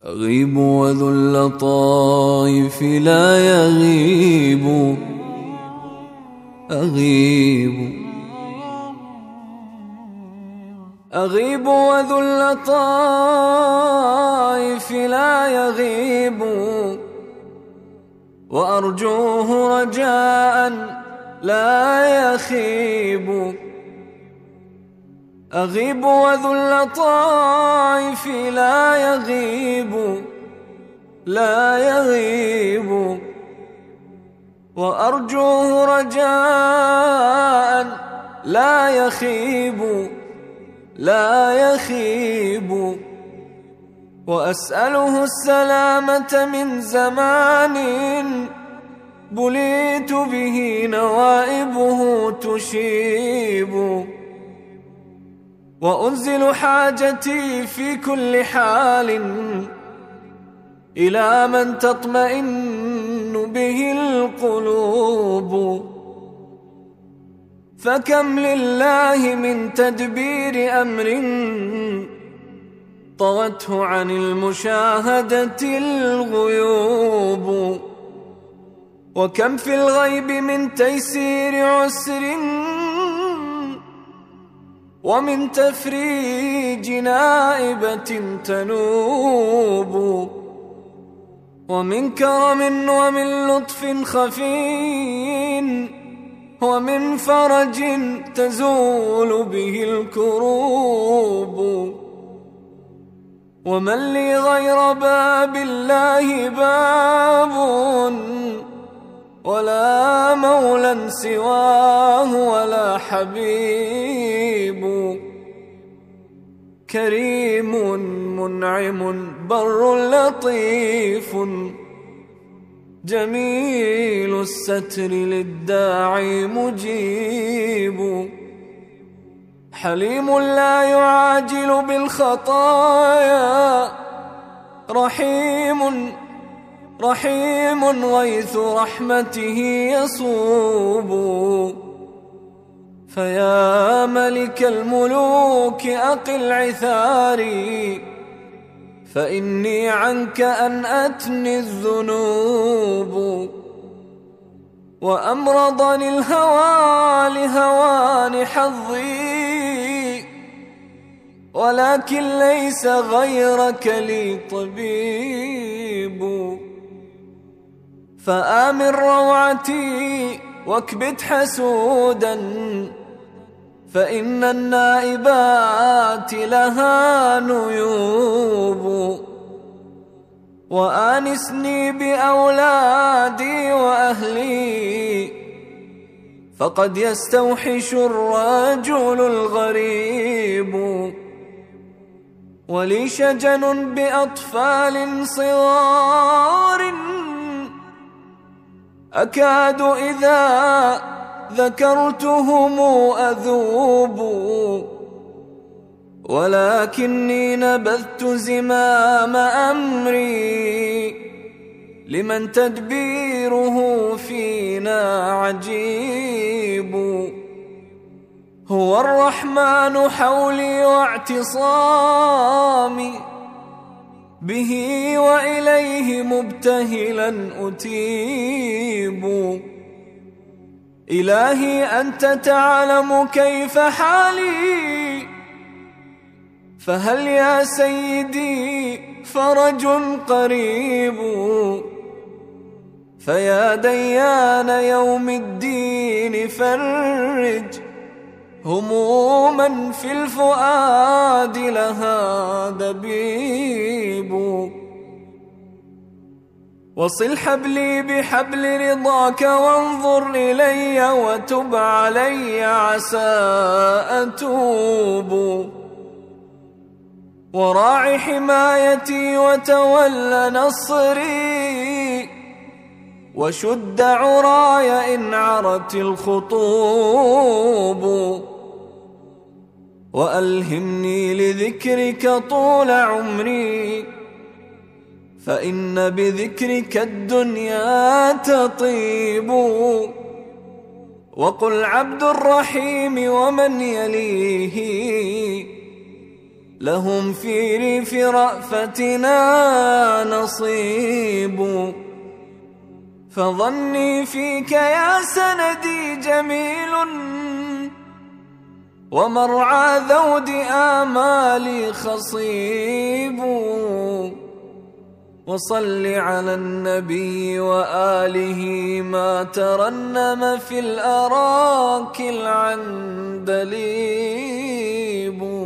أغيب وذو اللطائف لا يغيب. أغيب وذو اللطائف لا يغيب، وأرجوه رجاء لا يخيب. أغيب وذو اللطائف لا يغيب، وأرجوه رجاء لا يخيب. وأسأله السلامة من زمان بليت به نوائبه تشيب. وأنزل حاجتي في كل حال إلى من تطمئن به القلوب. فكم لله من تدبير أمر طوته عن المشاهدة الغيوب. وكم في الغيب من تيسير عسر ومن تفريج نائبة تنوب. ومن كرم ومن لطف خفي ومن فرج تزول به الكروب. ومن لي غير باب الله باب ولا مولى سواه ولا حبيب. كريم منعم بر لطيف جميل الستر للداعي مجيب. حليم لا يعاجل بالخطايا، رحيم غيث رحمته يصوب. فيا ملك الملوك أقل عثاري، فإني عنك أنأتني الذنوب. وأمرضني الهوى لهوان حظي، ولكن ليس غيرك لي طبيب. فآمن روعتي واكبت حسودا، فإن النائبات لها نيوب. وآنسني بأولادي وأهلي، فقد يستوحش الرجل الغريب. ولي شجن بأطفال صغار، أكاد إذا ذكرتهم أذوب. ولكني نبذت زمام أمري لمن تدبيره فينا عجيب. هو الرحمن حولي واعتصامي، به وإليه مبتهلا أتيب. إلهي أنت تعلم كيف حالي، فهل يا سيدي فرج قريب. فيا ديان يوم الدين فرج هموما في الفؤاد لها دبيب. وصل حبلي بحبل رضاك وانظر إلي وتب علي عسى أتوب. وراعي حمايتي وتول نصري، وشد عراي إن عرت الخطوب. وألهمني لذكرك طول عمري، فإن بذكرك الدنيا تطيب. وقل عبد الرحيم ومن يليه لهم في ريف رأفتنا نصيب. فظني فيك يا سندي جميل، ومرعى ذود آمالي خصيب. وصل على النبي وآله ما ترنم في الأراك العندليب.